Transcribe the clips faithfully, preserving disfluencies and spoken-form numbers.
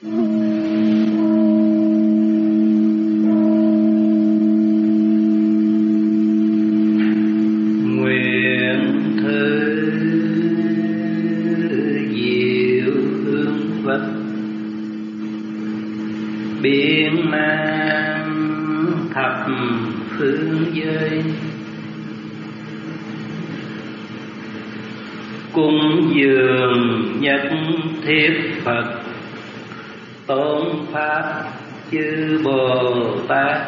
biên mang thập phương giới, cúng dường nhất thiết Phật, tôn pháp chư Bồ Tát,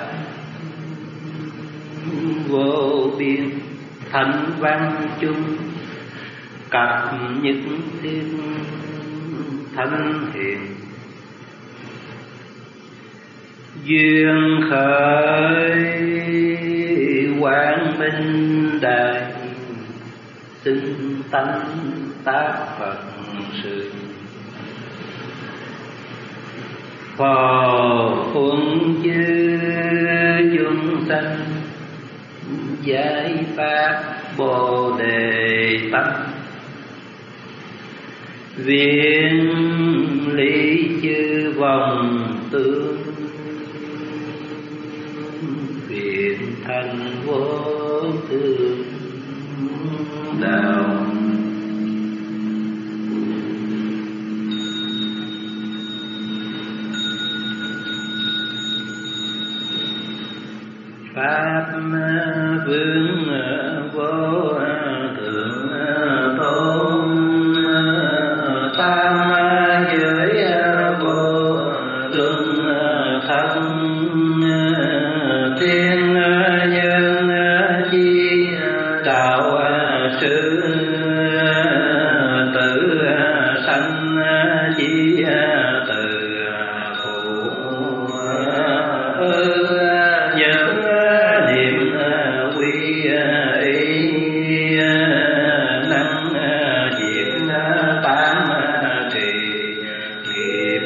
vô biên thánh văn chung, cập nhất thiết thánh hiền. Duyên khởi quang minh đại, tinh tấn tác Phật sự. Phò huân chư chúng sanh, giải pháp Bồ Đề tâm. Viên lý chư vòng tướng, viện thành vô thượng đạo. Pháp vương vô thượng tôn, tam giới vô luân thân, thiên nhân chi đạo sư, tự sanh chi từ phụ, nhớ niệm quy y, năng diệt tám trì nghiệp,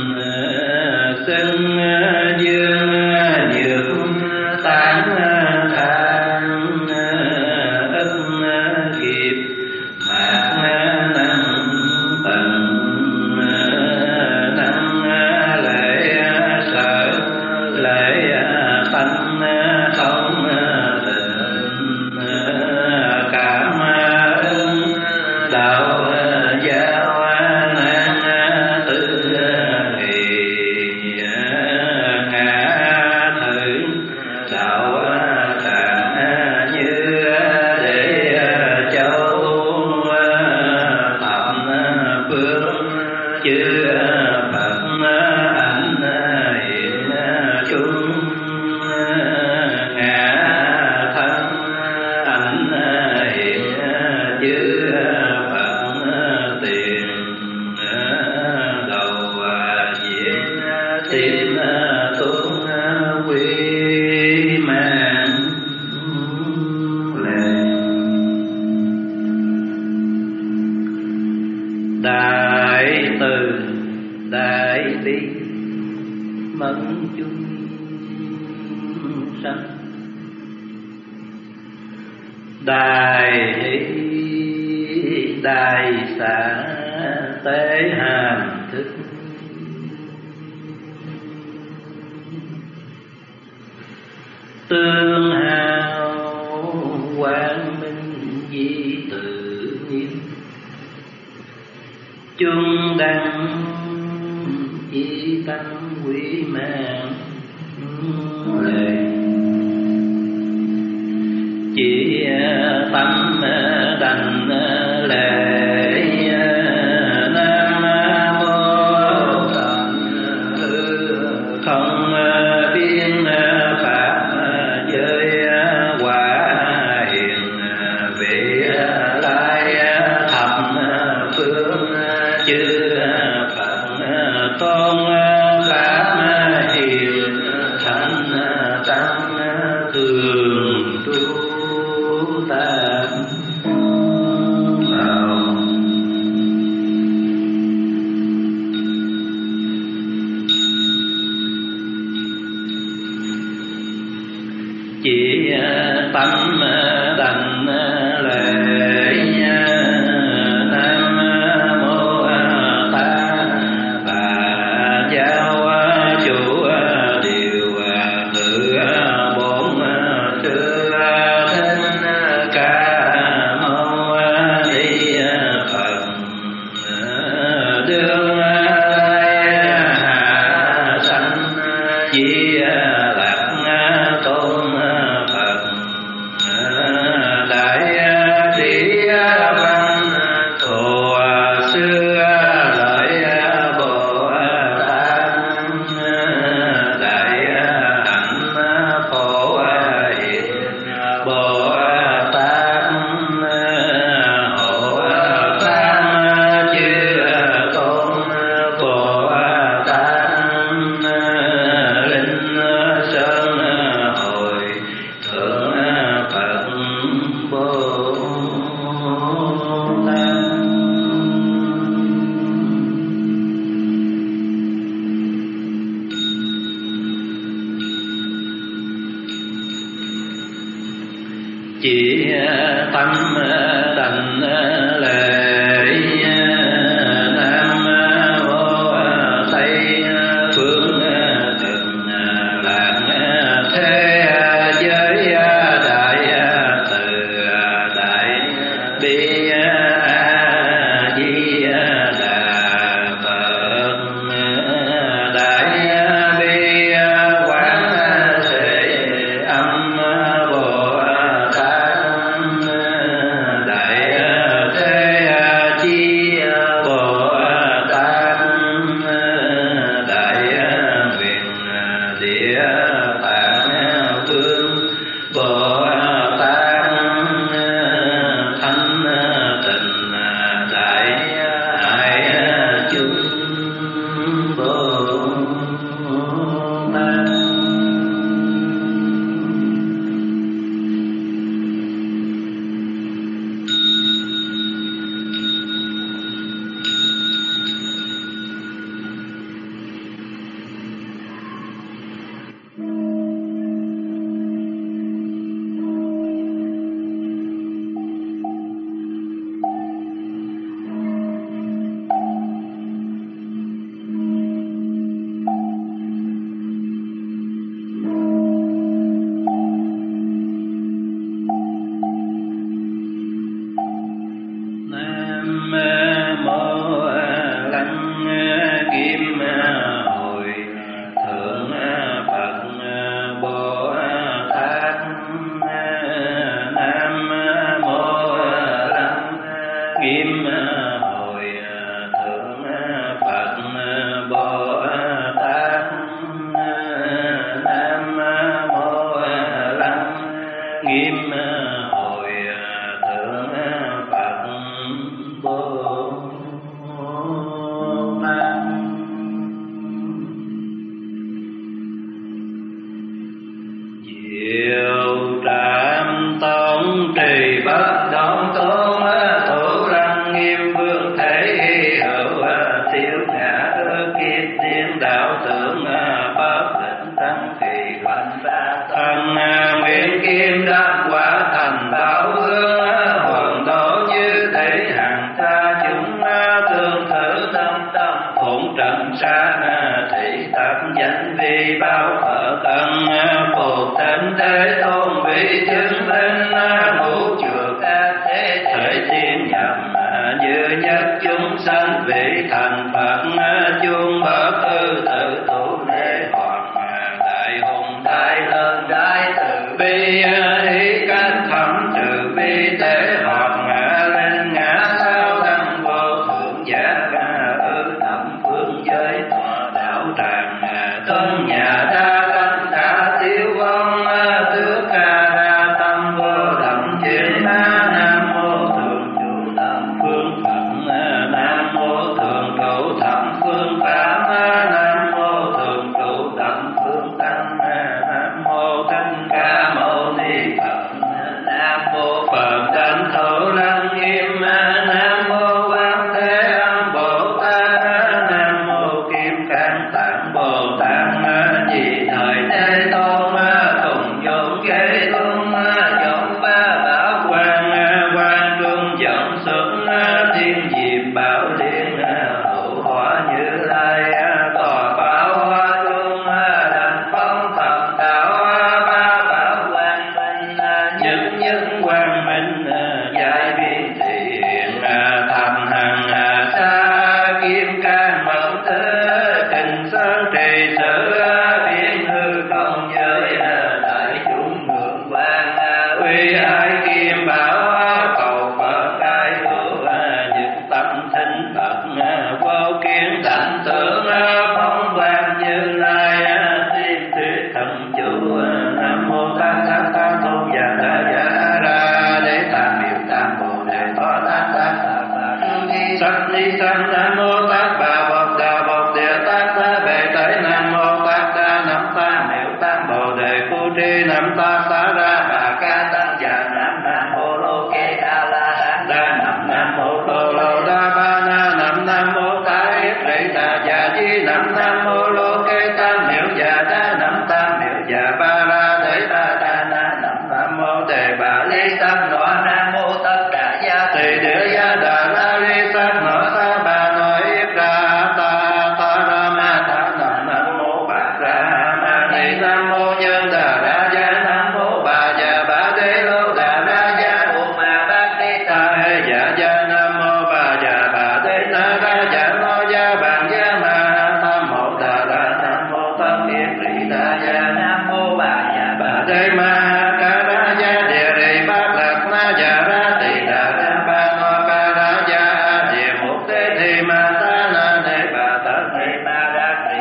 sinh dương nhược tán thang, ức nghiệp mạc năng tận, năng lễ sở lễ tánh không định, cảm ơn đạo giáo năng tư nghị, ngã thử đạo tràng như để châu tập phương chư Phật ảnh hiện chúng, ngã thân ảnh hiện chư Phật tiền đầu diện tim tuôn quy mạng lệ. Đại từ đại bi mẫn chúng sanh, đại hỷ đại xả tế hàm thức, tương hào quang minh di tự nhiên, chung đăng chi tâm quý mạng lệ. Chỉ tâm đành lễ nam mô không biên pháp giới quả hiền vị lai thập phương chư Phật tôn pháp hiền thánh tăng thường trú tam bảo. Chỉ tâm đành lễ nam mô ta bà chỉ tâm đảnh lễ. Nam mô Tây phương cực lạc thế giới đại từ đại bi a di đà phật. Đại bi quán thế âm bồ tát. Đại thế chi bồ tát. Đại nguyện địa tạng vương bồ tát. Thánh tịnh đại hải chúng bồ tát. Nam mô Lăng Nghiêm Hội Thượng Phật Bồ Tát. Nam mô Lăng Nghiêm Hội Thượng Phật Bồ Tát. Nam mô Lăng Nghiêm Hội Thượng Phật Bồ Tát. Diệu trạm tông trì bất động tôn thủ lăng nghiêm vương thể hữu thiếu ngã kiết tiên đạo tưởng bất định tăng kỳ hoành ra thân nguyện kim đắc quả thành bảo hương hoàng tổ như thể hàng xa chúng tương thử tâm tâm phụng trần sa thị tập danh vi bao phở cân phục tịnh thế tôn vị chứng linh ngũ chùa ca thế thể tiên nhập như nhất chúng sanh vị thành Phật chuông bất tư tự thủ lễ hoàng đại hùng đại lớn đại từ bi hỷ cánh thẩm trừ bi tế hoạt ngã linh ngã sao đăng vô thượng giả ư thẩm phương giới tọa đạo tràng tôn nhà đa cánh đã tiêu vong tước ca đa tâm vô đậm chuyển nam mô thượng chủ tam phương phật. Nam mô thượng trụ thập phương pháp. Nam mô thượng trụ thập phương tăng. Nam mô thích ca mâu ni Phật. Nam mô Phật tánh thủ lăng nghiêm. Nam mô Quan Thế Âm Bồ Tát. Nam mô Kim Cang Tạng Bồ Tát. Vì thời Thế Tôn cùng dồn kế tôn dồn ba bảo quan quan trung dẫn xuất thiên diệp bảo liên hữu hóa như lai tòa bảo hoa trung đành phong Phật đạo ba bảo quang minh nhất nhất quang minh giải biên thiện thành hằng xa kim cang mật thế kinh sơn trì sử biến hư không giới đại chúng ngưỡng vang uy ai kim bảo cầu Phật ai hữu nhất tâm thinh Phật vô kiến tánh tưởng phong vang như lai tiên thuyết thần chủ. Nam mô Tát Tát Tát Tôn Già Đa Già Ra Đế Tam Miệu Tam Bồ Đề Tho Tát Tát Tát Sắc Ni Sam. Nam mô Tát Bà Bột Đà Bột Địa Tát Tát Bệ Tẩy. Nam mô Tát Đa Nam Tam Miệu Tam Bồ Đề Cu Tri Nam Tát Xá Ra Bà Ca Tăng Già. Nam Nam Mô Lô Kê A La Hán Đa. Nam Nam Mô Tô Lô Đa Ba Na. Nam Nam Mô Tá Yết Rị Đà Già Di. Nam Nam Mô Lô Kê Tam Miệu Già Đa. Nam Tam Miệu Già Ba La Thế Ba Đa Na. Nam Nam Mô Đề Bà Lý Sa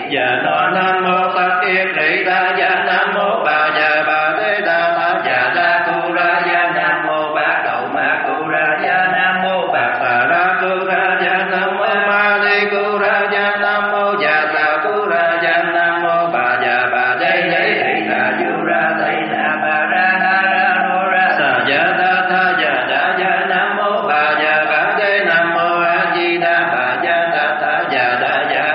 Dạ no nam mô Tát Kiết Rị Ta Dạ nam mô Bà Dạ Bà Thế Đà Ta Dạ Đa Cu Ra Dạ nam mô Bát Đậu Ma Cu Ra Dạ nam mô Bát Tà Ra Cu Ra Dạ nam mô Ma Ni Cu Ra Dạ nam mô Dạ Tà Cu Ra Dạ nam mô Bà Dạ Bà Thế Thế Thị Đà Du Ra Thị Đà Bà Ra Ha Ra Nô Ra Sa Dạ Đa Tha Dạ Đa Dạ nam mô Bà Dạ Bà Thế nam mô A Di Đà Bà Dạ Đa Tha Dạ Đa Dạ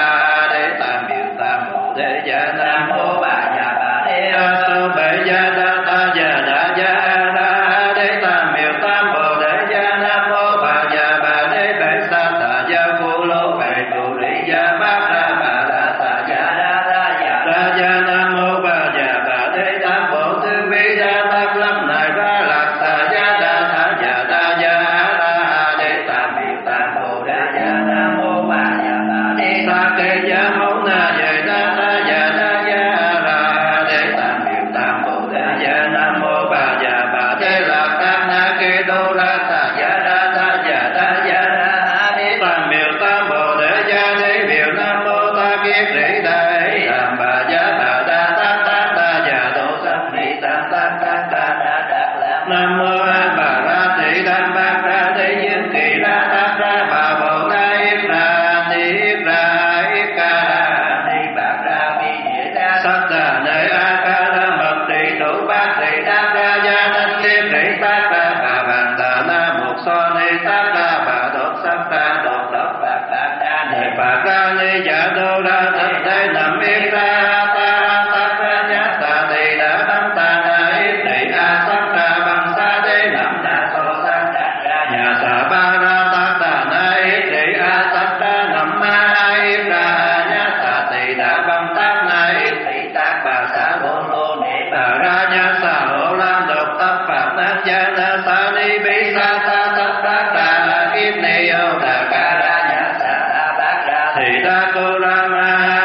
Ra Đế Tam Biểu Tam Bồ Đề Dạ nam mô Bà Dạ Bà Thế A Sô Bệ Dạ Đa Tha Dạ Đa Dạ Ra Đế Tam Biểu Tam Bồ Đề Dạ nam mô Bà Dạ Bà Thế Bệ Sa Tha Dạ Cu Lô Bệ Tu Lý Dạ Bát Ra Bà Đa Tha Dạ Đa Ra Dạ Ra Dạ nam mô Bà Dạ Bà Thế Tam Bồ Tư Vi Đa Tát Lâm Này Ra Lạc Tha Dạ Đa Tha Dạ Đa Dạ Ra Đế Tam Biểu Tam Bồ Đề Dạ nam mô Bà Dạ Bà Thế Sa Kê Dạ Mâu Na Dạ Đa Tha Dạ Đa Dạ Ra Đế Tam Biểu Tam Bồ Đề Dạ nam mô Bà Dạ Bà Thế Lạc Tát Na Kê Đô La Tha Dạ Đa Tha Dạ Đa Dạ Ra Đế Tam Biểu Tam Bồ Đề Dạ Đế Biểu Nam mô Ta Kiết Rị Ta Ê Đàm Bà Dạ Bà Đa Tát Tát Ta Dạ Đô Sắc Ni Tam Tát Tát Ta Đa Đạt Lạc Nam mô A Bà Ra Thị Đam Bát Ra Thế Dương Kỳ Ra Tát Ra Bà Bồ Đa Yết Ra Ni Yết Ra Yết Ca Ra Ni Bát Ra Vi Địa Ra Sắc Đà Nơi A Ca Ra Mật Trì Thủ Bát Trì Đam Ra Gia Đinh Kiết Rị Tát Ra Bà Bàn Tà Na Mục So Ni Tát Ra Bà Đột Sắc Ta Đột Đột Bát Bát Ra Ni Bát Ra Ni Dạ Đô Ra Thật Thế Nằm Yết Ra Ta Tát Ra Nhát Ta Tỳ Đà Đâm Ta Na Yết Trì A Sắc Ra Bằng Sa Đế Nằm Na So Sắc Ra Nhà Sa Ba Ra Tát Ta Na Yết Trì A Sắc Ra Nằm Ma Yết Ra Nhát Ta Tỳ Đà Bằng Tát Na Yết Trì Tát Bà Sa Bồn Lô Nệ Bà Ra Nhát Sa Hộ Lam Độc Tất Pháp Nát Gia Na Sa Ni Bi Sa Ta Tất Đắc Đà Yết Ni Ô Đà Ca Ra Nhát Sa Ta Bát Ra Thị Đa Cô Ra Ma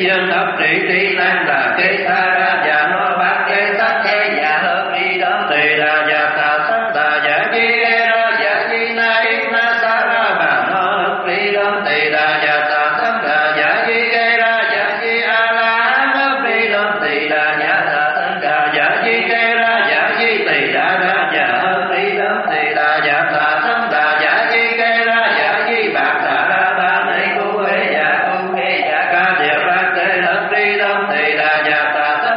dương thập trị tri năng là kế tha ra dạ nó bát kế tắc kế dạ hợp đi đón tỳ đà dạ tà sắc tà dạ chi kế ra dạ chi na ít na sa ra bà nó hợp đi đón tỳ đà dạ tà sắc tà dạ chi kế ra dạ chi a la hán hợp đi đón tỳ đà dạ tà sắc tà dạ chi kế ra dạ chi tỳ đà ra dạ hợp đi đón tỳ đà dạ tà sắc tà dạ chi kế ra dạ chi bạc tà ra ba này cu huế dạ cu huế dạ ca địa bát kế hợp đi đón tỳ đà dạ tà sắc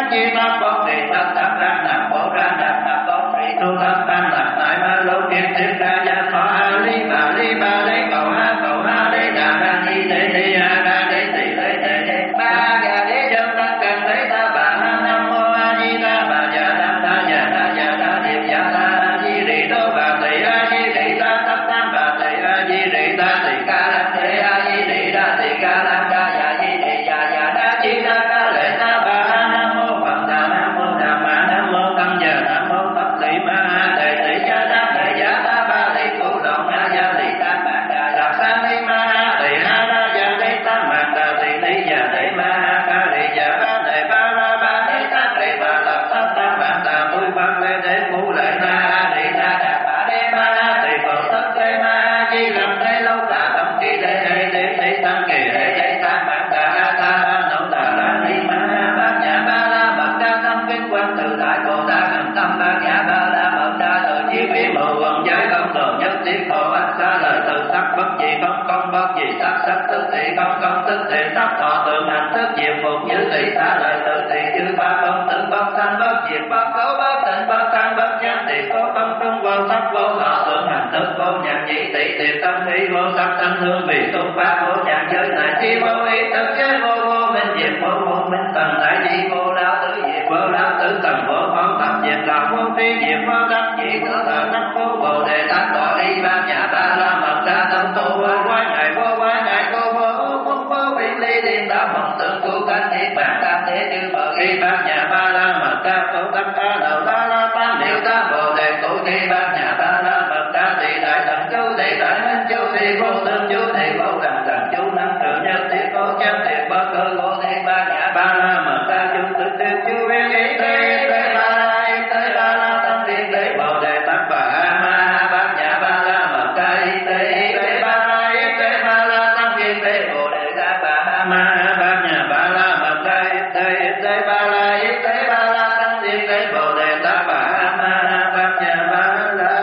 giác chi pháp bố trì tất tất ra nạp bố ra nạp nạp bố trì tu tất tăng nạp đại ma lô kiên tiếp ra gia phó a lý bà lý ba lý cầu ha cầu ha lý đà ra ni đế đế a ra đế tỷ lế đế đế ba ga đế chân tăng cần đế ta bà ha nam mô a di đà bà già đa ta già đa già đa điệp già ta a di đế đô bà tỷ a di đế ta tất tăng bà tỷ a di đế ta tỷ ca đa thế a di đế đa tỷ ca đa ca già di đế già già đa chi đa ca lệ ta bà ha nam mô phật đà nam mô đà ma nam mô tăng già nam mô tất tỷ ma ha đệ tỷ gia đa đệ giả ta ba tỷ cụ động a gia tỷ ta mạc đà đà sa ni ma ha tỷ ha đa gia tỷ ta mạc đà tỷ tỷ già tỷ ma ha ca tỷ già ba đệ ba la ba tỷ ta tỷ ba lập tất ta mạc đà mười pháp lê đế cụ lệ na ha tỷ ta đà ba đế ma ha tỷ phật tất đế ma ha chi lâm đế lâu đà tâm kỳ đế đế đế tỷ tăng kỳ đế đế ta mạc đà ha ta ha nậu đà la ni ma ha bát nhã ba la mật đa tâm kinh quan tự đại bồ tát hành tâm bát nhã ba la mật đa tự chi vi mười quần giới không đồ nhất thiết khổ ách xa lời tự sắc bất dị không công bất dị sắc sắc tức thị không công tức thị sắc thọ tượng hành thức diệt phục như thị xa lời tự thị chư ba không tự bất sanh bất diệt bất cấu bất tịnh bất tăng bất giác thị cố tâm trung vô sắc vô thọ tượng hành thức vô nhạc nhị thị tiệt tâm ý vô sắc thanh hương vị tung pháp vô nhạc giới này chi vô ý thực giới vô vô minh diệt vô vô minh tầng đại di vô lao tử diệt vô lao tử tầng vô phong tập diệt đạo vô phi diệt vô đắc chỉ cơ thờ đắc vô bồ đề tát đỏ đi ba nhã ba la mật đa tâm tu vô quái ngại vô quái ngại cô vô vô vô vị ly điên đạo mộng tượng cứu cánh niết bàn tam thế chư bờ khi ba nhã ba la mật đa tổ tâm ca đầu la la tam điều ta bồ đề tổ khi ba nhã ba la mật đa thị đại thần chú thị đại minh chú thị vô tương chú thị vô đẳng đẳng chú năm trừ nhất thiết vô chân thiệt bất cơ vô thị ba nhã ba la mật đa chú tự tiêu chú viên ý tế tế ba la ý tế ba la tâm thiên tế bồ đề tát bà ma bát nhã ba la mật đa ý tế ý tế ba la ý tế ba la tâm thiên tế bồ đề tát bà ma bát nhã ba la mật đa ý tế ý tế ba la ý tế ba la tâm thiên tế bồ đề tát bà ma bát nhã ba la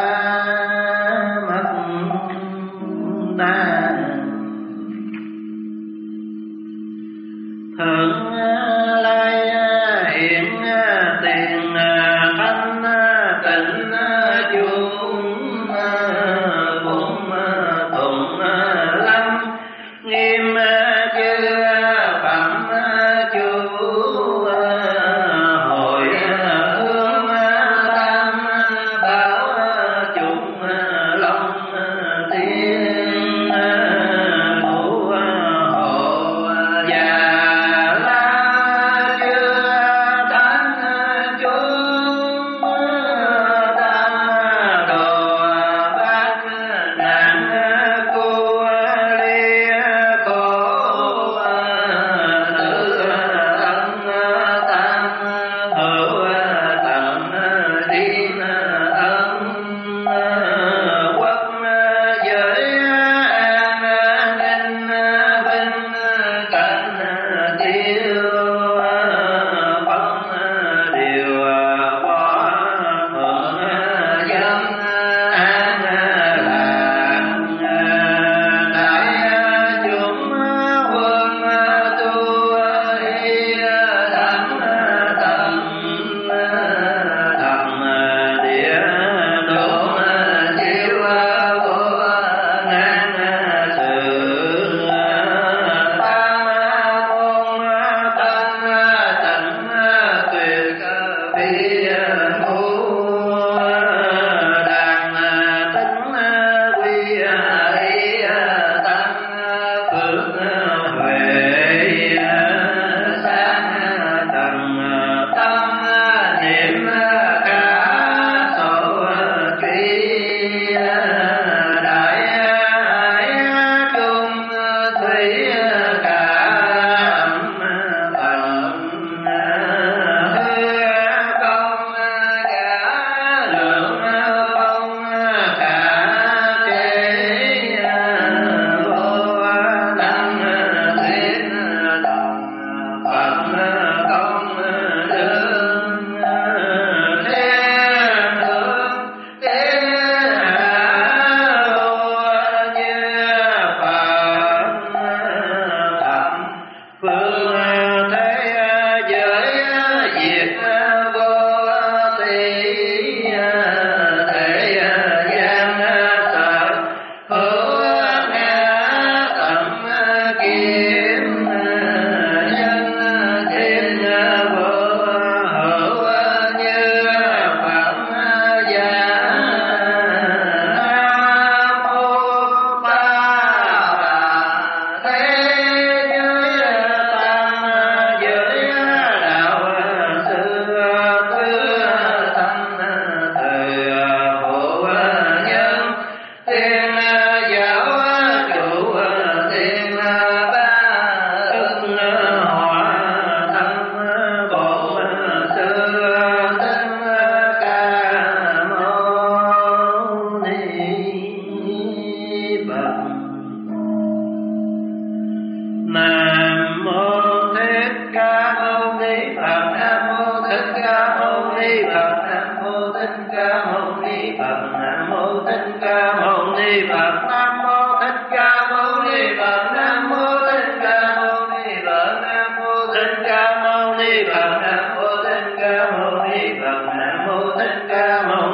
mật đa thượng lai hiện tiền thanh tịnh chuông bụng tùng lâm nghiêm chư phẩm chú hội hương tam bảo chúng long thiên thủ hộ già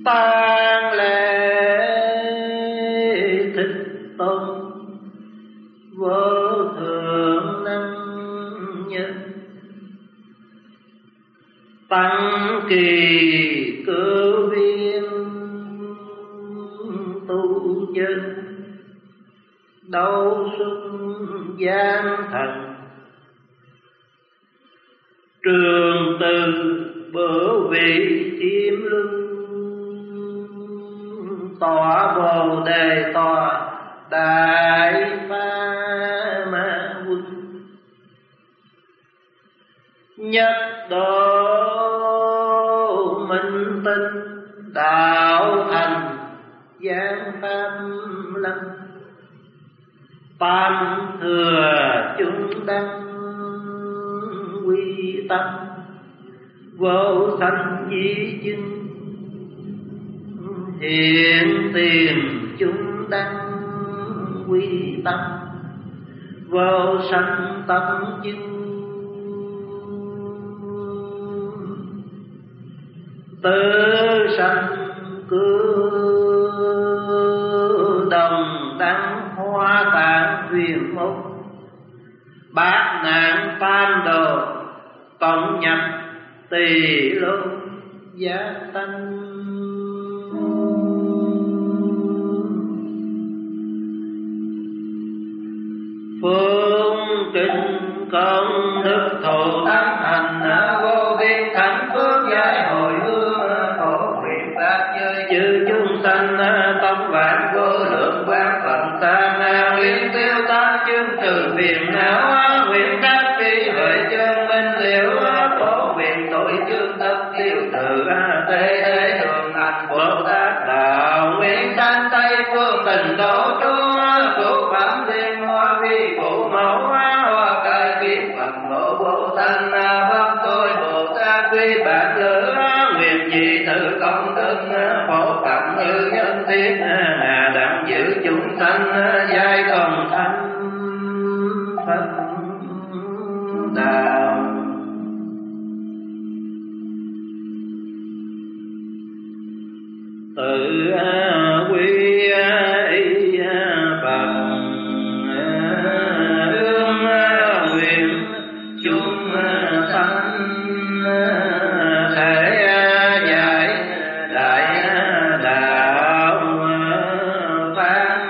tang lễ thích tôn vô thượng năng nhân tăng kỳ cứu viên tu nhân đấu xuân gian thần trường từ bửu vị chiêm luân tọa bồ đề tọa đại pha ma quân nhất độ minh tinh đạo thành giang pháp lâm tam thừa chúng đăng quy tâm vô sanh di chứng hiện tiền chúng đăng quy tâm vô sanh tâm chứng tứ sanh cứu đồng đăng hoa tạng huyền mục bát nạn tam đồ cộng nhập tỳ lô giá tăng phương kinh công đức thụ tâm hành vô biên thánh phước giải hồi hương phổ nguyện pháp giới chư chúng sanh tâm vạn vô lượng quán phận tam nguyện tiêu tan chương trừ phiền não nguyện đắc trí huệ chân minh liễu phổ nguyện tội chương tâm tiêu trừ thế thế thường hành Bồ Tát đạo nguyện sanh tây phương tình độ trung phúc phẩm liên hoa vi phụ mẫu hoa cải kiết phật mẫu Bồ Tát pháp tôi Bồ Tát quy bản lữ nguyện trì tự công đức phổ cẩm như nhân thiết hà đặng giữ chúng sanh giai công thanh Phật đạo tự quy y Phật ương nguyện chúng sanh thể giải đại đạo phán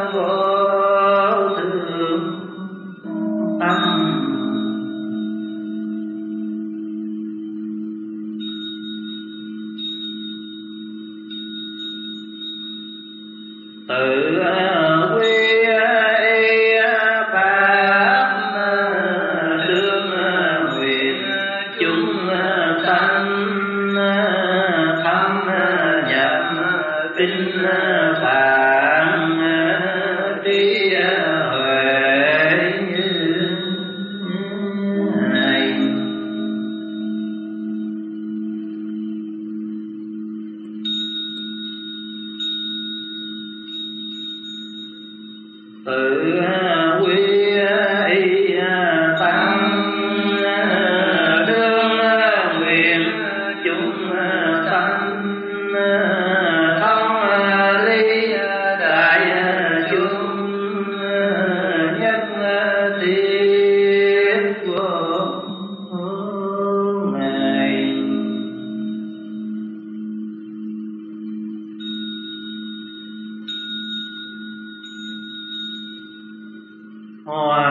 vô thượng tâm tự quy y pháp đương nguyện chúng sanh thâm nhập kinh phạn trí huệ như này tự quy y tăng đương nguyện chúng sanh thông ly đại chúng nhất thiết vô ngài hoa